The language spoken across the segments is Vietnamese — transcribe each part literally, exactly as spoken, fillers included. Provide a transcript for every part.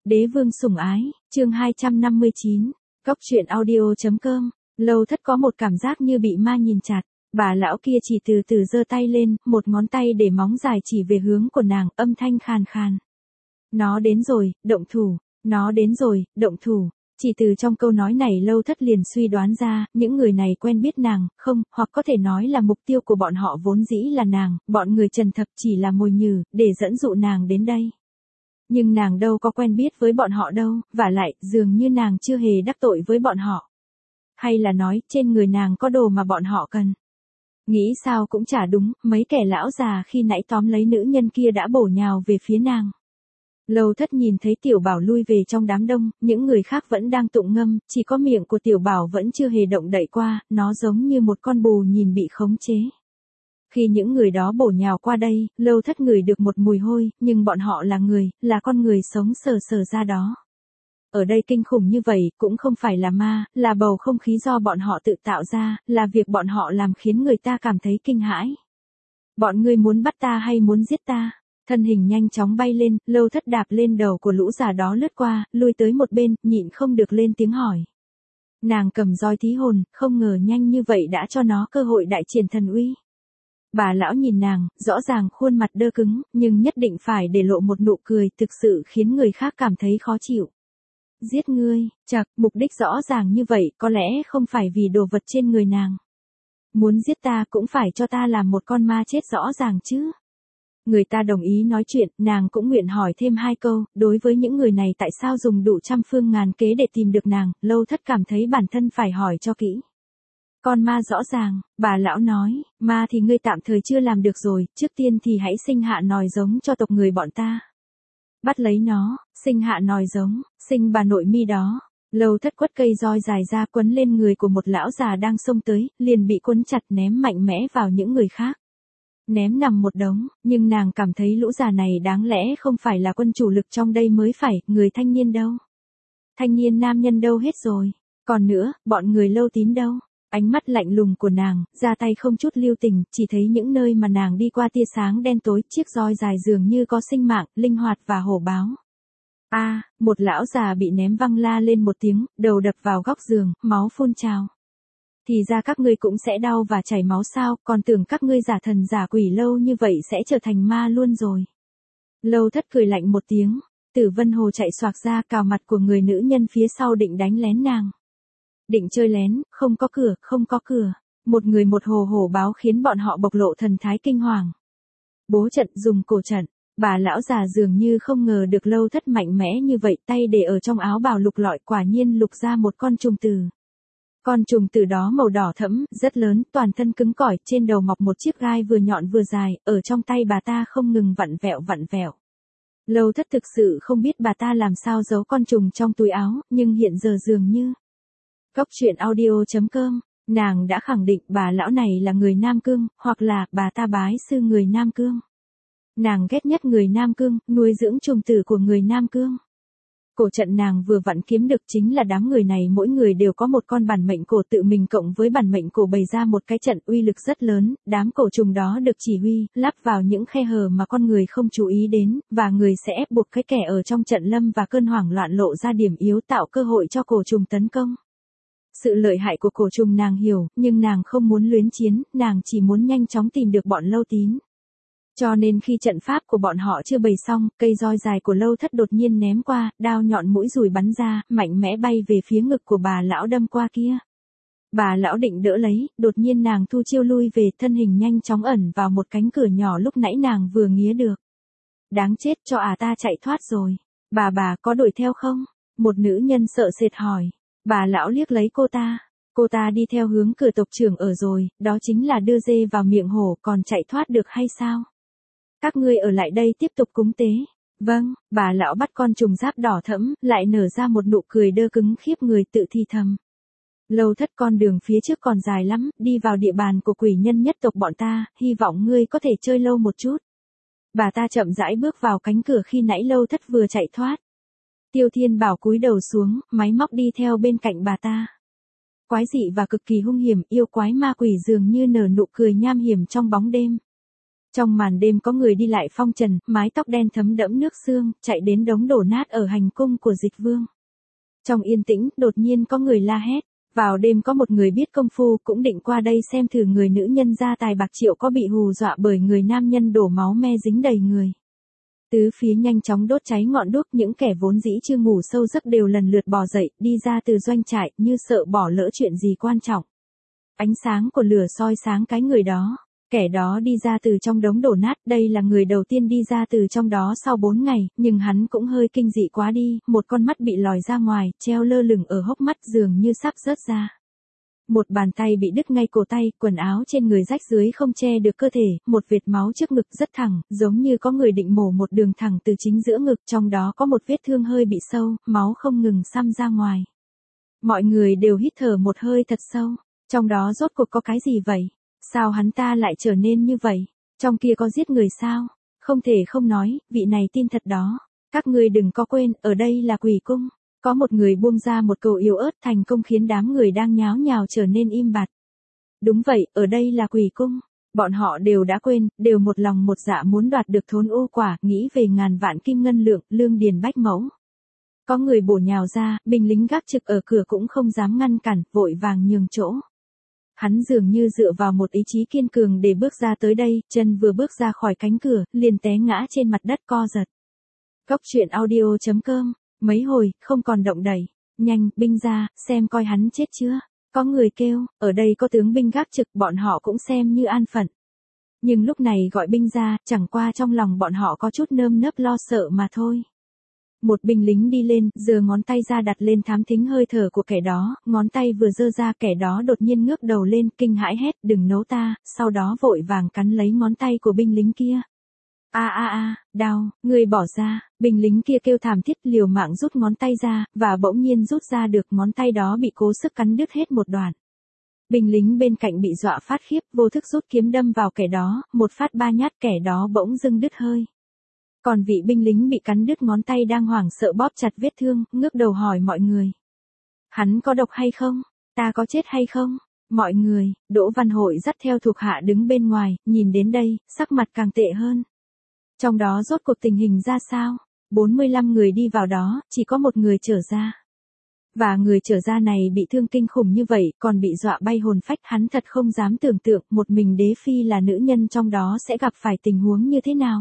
Đế vương sủng ái, chương hai trăm năm mươi chín, Cốc truyện audio.com, Lâu Thất có một cảm giác như bị ma nhìn chặt, bà lão kia chỉ từ từ giơ tay lên, một ngón tay để móng dài chỉ về hướng của nàng, âm thanh khàn khàn. Nó đến rồi, động thủ, nó đến rồi, động thủ. Chỉ từ trong câu nói này Lâu Thất liền suy đoán ra, những người này quen biết nàng, không, hoặc có thể nói là mục tiêu của bọn họ vốn dĩ là nàng, bọn người Trần Thập chỉ là mồi nhử, để dẫn dụ nàng đến đây. Nhưng nàng đâu có quen biết với bọn họ đâu, vả lại, dường như nàng chưa hề đắc tội với bọn họ. Hay là nói, trên người nàng có đồ mà bọn họ cần. Nghĩ sao cũng chả đúng, mấy kẻ lão già khi nãy tóm lấy nữ nhân kia đã bổ nhào về phía nàng. Lâu Thất nhìn thấy Tiểu Bảo lui về trong đám đông, những người khác vẫn đang tụng ngâm, chỉ có miệng của Tiểu Bảo vẫn chưa hề động đậy qua, nó giống như một con bù nhìn bị khống chế. Khi những người đó bổ nhào qua đây, Lâu Thất ngửi được một mùi hôi, nhưng bọn họ là người, là con người sống sờ sờ ra đó. Ở đây kinh khủng như vậy, cũng không phải là ma, là bầu không khí do bọn họ tự tạo ra, là việc bọn họ làm khiến người ta cảm thấy kinh hãi. Bọn ngươi muốn bắt ta hay muốn giết ta? Thân hình nhanh chóng bay lên, Lâu Thất đạp lên đầu của lũ già đó lướt qua, lui tới một bên, nhịn không được lên tiếng hỏi. Nàng cầm roi thí hồn, không ngờ nhanh như vậy đã cho nó cơ hội đại triển thần uy. Bà lão nhìn nàng, rõ ràng khuôn mặt đơ cứng, nhưng nhất định phải để lộ một nụ cười thực sự khiến người khác cảm thấy khó chịu. Giết ngươi, chật, mục đích rõ ràng như vậy, có lẽ không phải vì đồ vật trên người nàng. Muốn giết ta cũng phải cho ta làm một con ma chết rõ ràng chứ. Người ta đồng ý nói chuyện, nàng cũng nguyện hỏi thêm hai câu, đối với những người này tại sao dùng đủ trăm phương ngàn kế để tìm được nàng, Lâu Thất cảm thấy bản thân phải hỏi cho kỹ. Con ma rõ ràng, bà lão nói, ma thì ngươi tạm thời chưa làm được rồi, trước tiên thì hãy sinh hạ nòi giống cho tộc người bọn ta. Bắt lấy nó, sinh hạ nòi giống, sinh bà nội mi đó. Lâu Thất quất cây roi dài ra quấn lên người của một lão già đang xông tới, liền bị quấn chặt ném mạnh mẽ vào những người khác. Ném nằm một đống, nhưng nàng cảm thấy lũ già này đáng lẽ không phải là quân chủ lực trong đây mới phải, người thanh niên đâu? Thanh niên nam nhân đâu hết rồi? Còn nữa, bọn người Lâu Tín đâu? Ánh mắt lạnh lùng của nàng, ra tay không chút lưu tình, chỉ thấy những nơi mà nàng đi qua tia sáng đen tối, chiếc roi dài dường như có sinh mạng, linh hoạt và hổ báo. A, à, một lão già bị ném văng la lên một tiếng, đầu đập vào góc giường, máu phun trào. Thì ra các ngươi cũng sẽ đau và chảy máu sao, còn tưởng các ngươi giả thần giả quỷ lâu như vậy sẽ trở thành ma luôn rồi. Lâu Thất cười lạnh một tiếng, Tử Vân Hồ chạy xoạc ra cào mặt của người nữ nhân phía sau định đánh lén nàng. Định chơi lén, không có cửa, không có cửa. Một người một hồ hổ báo khiến bọn họ bộc lộ thần thái kinh hoàng. Bố trận dùng cổ trận, bà lão già dường như không ngờ được Lâu Thất mạnh mẽ như vậy, tay để ở trong áo bào lục lọi, quả nhiên lục ra một con trùng tử. Con trùng tử đó màu đỏ thẫm, rất lớn, toàn thân cứng cỏi, trên đầu mọc một chiếc gai vừa nhọn vừa dài, ở trong tay bà ta không ngừng vặn vẹo vặn vẹo. Lâu Thất thực sự không biết bà ta làm sao giấu con trùng trong túi áo, nhưng hiện giờ dường như Cốc truyện audio.com, nàng đã khẳng định bà lão này là người Nam Cương, hoặc là bà ta bái sư người Nam Cương. Nàng ghét nhất người Nam Cương, nuôi dưỡng trùng tử của người Nam Cương. Cổ trận nàng vừa vặn kiếm được chính là đám người này mỗi người đều có một con bản mệnh cổ tự mình cộng với bản mệnh cổ bày ra một cái trận uy lực rất lớn, đám cổ trùng đó được chỉ huy, lắp vào những khe hở mà con người không chú ý đến, và người sẽ ép buộc cái kẻ ở trong trận lâm và cơn hoảng loạn lộ ra điểm yếu tạo cơ hội cho cổ trùng tấn công. Sự lợi hại của cổ trùng nàng hiểu, nhưng nàng không muốn luyến chiến, nàng chỉ muốn nhanh chóng tìm được bọn Lâu Tín. Cho nên khi trận pháp của bọn họ chưa bày xong, cây roi dài của Lâu Thất đột nhiên ném qua, đao nhọn mũi dùi bắn ra, mạnh mẽ bay về phía ngực của bà lão đâm qua kia. Bà lão định đỡ lấy, đột nhiên nàng thu chiêu lui về, thân hình nhanh chóng ẩn vào một cánh cửa nhỏ lúc nãy nàng vừa nghía được. Đáng chết, cho à ta chạy thoát rồi. Bà bà có đuổi theo không? Một nữ nhân sợ sệt hỏi. Bà lão liếc lấy cô ta. Cô ta đi theo hướng cửa tộc trưởng ở rồi, đó chính là đưa dê vào miệng hổ, còn chạy thoát được hay sao? Các ngươi ở lại đây tiếp tục cúng tế. Vâng, bà lão bắt con trùng giáp đỏ thẫm, lại nở ra một nụ cười đơ cứng khiếp người, tự thì thầm. Lâu Thất, con đường phía trước còn dài lắm, đi vào địa bàn của quỷ nhân nhất tộc bọn ta, hy vọng ngươi có thể chơi lâu một chút. Bà ta chậm rãi bước vào cánh cửa khi nãy Lâu Thất vừa chạy thoát. Tiêu Thiên Bảo cúi đầu xuống, máy móc đi theo bên cạnh bà ta. Quái dị và cực kỳ hung hiểm, yêu quái ma quỷ dường như nở nụ cười nham hiểm trong bóng đêm. Trong màn đêm có người đi lại phong trần, mái tóc đen thấm đẫm nước sương, chạy đến đống đổ nát ở hành cung của Dịch Vương. Trong yên tĩnh, đột nhiên có người la hét. Vào đêm có một người biết công phu cũng định qua đây xem thử người nữ nhân gia tài bạc triệu có bị hù dọa bởi người nam nhân đổ máu me dính đầy người. Tứ phía nhanh chóng đốt cháy ngọn đuốc, những kẻ vốn dĩ chưa ngủ sâu giấc đều lần lượt bò dậy, đi ra từ doanh trại, như sợ bỏ lỡ chuyện gì quan trọng. Ánh sáng của lửa soi sáng cái người đó. Kẻ đó đi ra từ trong đống đổ nát, đây là người đầu tiên đi ra từ trong đó sau bốn ngày, nhưng hắn cũng hơi kinh dị quá đi, một con mắt bị lòi ra ngoài, treo lơ lửng ở hốc mắt dường như sắp rớt ra. Một bàn tay bị đứt ngay cổ tay, quần áo trên người rách dưới không che được cơ thể, một vệt máu trước ngực rất thẳng, giống như có người định mổ một đường thẳng từ chính giữa ngực, trong đó có một vết thương hơi bị sâu, máu không ngừng xăm ra ngoài. Mọi người đều hít thở một hơi thật sâu, trong đó rốt cuộc có cái gì vậy? Sao hắn ta lại trở nên như vậy? Trong kia có giết người sao? Không thể không nói, vị này tin thật đó. Các ngươi đừng có quên, ở đây là quỷ cung. Có một người buông ra một câu yếu ớt thành công khiến đám người đang nháo nhào trở nên im bặt. Đúng vậy, ở đây là quỷ cung. Bọn họ đều đã quên, đều một lòng một dạ muốn đoạt được thốn ô quả, nghĩ về ngàn vạn kim ngân lượng, lương điền bách mẫu. Có người bổ nhào ra, binh lính gác trực ở cửa cũng không dám ngăn cản, vội vàng nhường chỗ. Hắn dường như dựa vào một ý chí kiên cường để bước ra tới đây, chân vừa bước ra khỏi cánh cửa, liền té ngã trên mặt đất co giật. Cốc truyện audio chấm com, mấy hồi, không còn động đẩy. Nhanh, binh ra, xem coi hắn chết chưa. Có người kêu, ở đây có tướng binh gác trực, bọn họ cũng xem như an phận. Nhưng lúc này gọi binh ra, chẳng qua trong lòng bọn họ có chút nơm nớp lo sợ mà thôi. Một binh lính đi lên, giơ ngón tay ra đặt lên thám thính hơi thở của kẻ đó, ngón tay vừa giơ ra kẻ đó đột nhiên ngước đầu lên, kinh hãi hét, đừng nấu ta, sau đó vội vàng cắn lấy ngón tay của binh lính kia. A a a, đau, người bỏ ra, binh lính kia kêu thảm thiết liều mạng rút ngón tay ra, và bỗng nhiên rút ra được ngón tay đó bị cố sức cắn đứt hết một đoạn. Binh lính bên cạnh bị dọa phát khiếp, vô thức rút kiếm đâm vào kẻ đó, một phát ba nhát kẻ đó bỗng dưng đứt hơi. Còn vị binh lính bị cắn đứt ngón tay đang hoảng sợ bóp chặt vết thương, ngước đầu hỏi mọi người. Hắn có độc hay không? Ta có chết hay không? Mọi người, Đỗ Văn Hội dắt theo thuộc hạ đứng bên ngoài, nhìn đến đây, sắc mặt càng tệ hơn. Trong đó rốt cuộc tình hình ra sao? bốn mươi lăm người đi vào đó, chỉ có một người trở ra. Và người trở ra này bị thương kinh khủng như vậy, còn bị dọa bay hồn phách, hắn thật không dám tưởng tượng một mình đế phi là nữ nhân trong đó sẽ gặp phải tình huống như thế nào.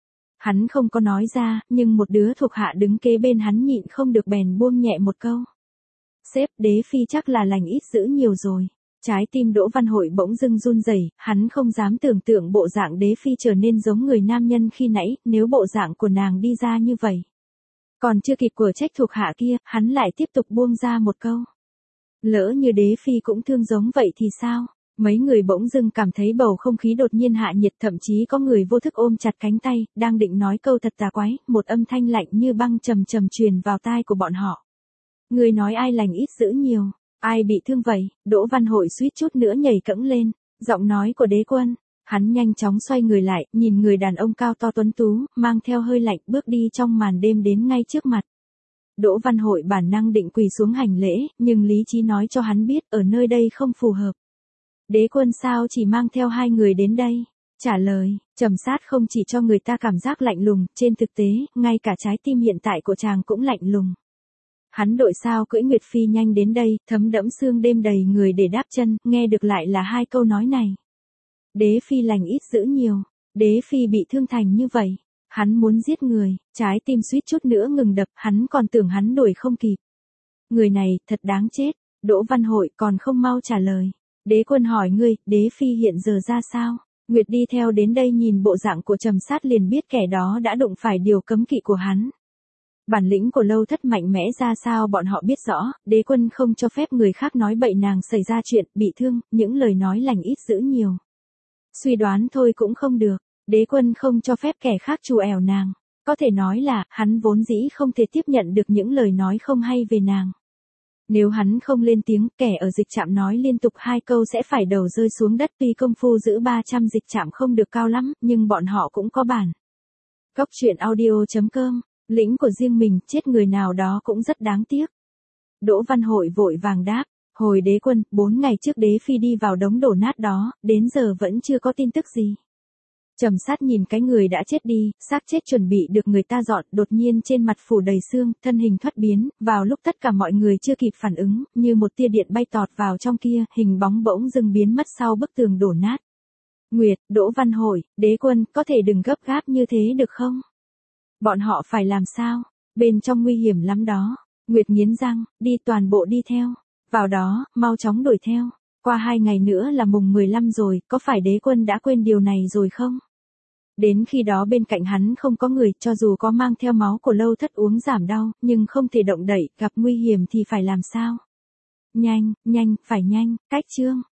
Hắn không có nói ra, nhưng một đứa thuộc hạ đứng kế bên hắn nhịn không được bèn buông nhẹ một câu. Sếp, đế phi chắc là lành ít dữ nhiều rồi. Trái tim Đỗ Văn Hội bỗng dưng run rẩy, hắn không dám tưởng tượng bộ dạng đế phi trở nên giống người nam nhân khi nãy, nếu bộ dạng của nàng đi ra như vậy. Còn chưa kịp của trách thuộc hạ kia, hắn lại tiếp tục buông ra một câu. Lỡ như đế phi cũng thương giống vậy thì sao? Mấy người bỗng dưng cảm thấy bầu không khí đột nhiên hạ nhiệt, thậm chí có người vô thức ôm chặt cánh tay, đang định nói câu thật tà quái, một âm thanh lạnh như băng trầm trầm truyền vào tai của bọn họ. Người nói ai lành ít dữ nhiều, ai bị thương vậy? Đỗ Văn Hội suýt chút nữa nhảy cẫng lên, giọng nói của Đế Quân. Hắn nhanh chóng xoay người lại, nhìn người đàn ông cao to tuấn tú, mang theo hơi lạnh bước đi trong màn đêm đến ngay trước mặt. Đỗ Văn Hội bản năng định quỳ xuống hành lễ, nhưng lý trí nói cho hắn biết ở nơi đây không phù hợp. Đế Quân sao chỉ mang theo hai người đến đây? Trả lời, trầm sát không chỉ cho người ta cảm giác lạnh lùng, trên thực tế, ngay cả trái tim hiện tại của chàng cũng lạnh lùng. Hắn đội sao cưỡi Nguyệt Phi nhanh đến đây, thấm đẫm sương đêm đầy người để đáp chân, nghe được lại là hai câu nói này. Đế Phi lành ít dữ nhiều, đế Phi bị thương thành như vậy, hắn muốn giết người, trái tim suýt chút nữa ngừng đập, hắn còn tưởng hắn đuổi không kịp. Người này, thật đáng chết, Đỗ Văn Hội còn không mau trả lời. Đế Quân hỏi ngươi, đế Phi hiện giờ ra sao? Nguyệt đi theo đến đây nhìn bộ dạng của trầm sát liền biết kẻ đó đã đụng phải điều cấm kỵ của hắn. Bản lĩnh của Lâu Thất mạnh mẽ ra sao bọn họ biết rõ, Đế Quân không cho phép người khác nói bậy nàng xảy ra chuyện, bị thương, những lời nói lành ít dữ nhiều. Suy đoán thôi cũng không được, Đế Quân không cho phép kẻ khác trù ẻo nàng. Có thể nói là, hắn vốn dĩ không thể tiếp nhận được những lời nói không hay về nàng. Nếu hắn không lên tiếng, kẻ ở dịch trạm nói liên tục hai câu sẽ phải đầu rơi xuống đất. Tuy công phu giữ ba trăm dịch trạm không được cao lắm, nhưng bọn họ cũng có bản. Cốc truyện audio chấm com, lĩnh của riêng mình, chết người nào đó cũng rất đáng tiếc. Đỗ Văn Hội vội vàng đáp, hồi Đế Quân, bốn ngày trước đế Phi đi vào đống đổ nát đó, đến giờ vẫn chưa có tin tức gì. Trầm sát nhìn cái người đã chết đi, xác chết chuẩn bị được người ta dọn, đột nhiên trên mặt phủ đầy xương, thân hình thoát biến, vào lúc tất cả mọi người chưa kịp phản ứng, như một tia điện bay tọt vào trong kia, hình bóng bỗng dưng biến mất sau bức tường đổ nát. Nguyệt, Đỗ Văn Hội, Đế Quân, có thể đừng gấp gáp như thế được không? Bọn họ phải làm sao? Bên trong nguy hiểm lắm đó. Nguyệt nghiến răng, đi toàn bộ đi theo. Vào đó, mau chóng đuổi theo. Qua hai ngày nữa là mùng mười lăm rồi, có phải Đế Quân đã quên điều này rồi không? Đến khi đó bên cạnh hắn không có người, cho dù có mang theo máu của Lâu Thất uống giảm đau, nhưng không thể động đậy, gặp nguy hiểm thì phải làm sao? Nhanh, nhanh, phải nhanh, cách chương.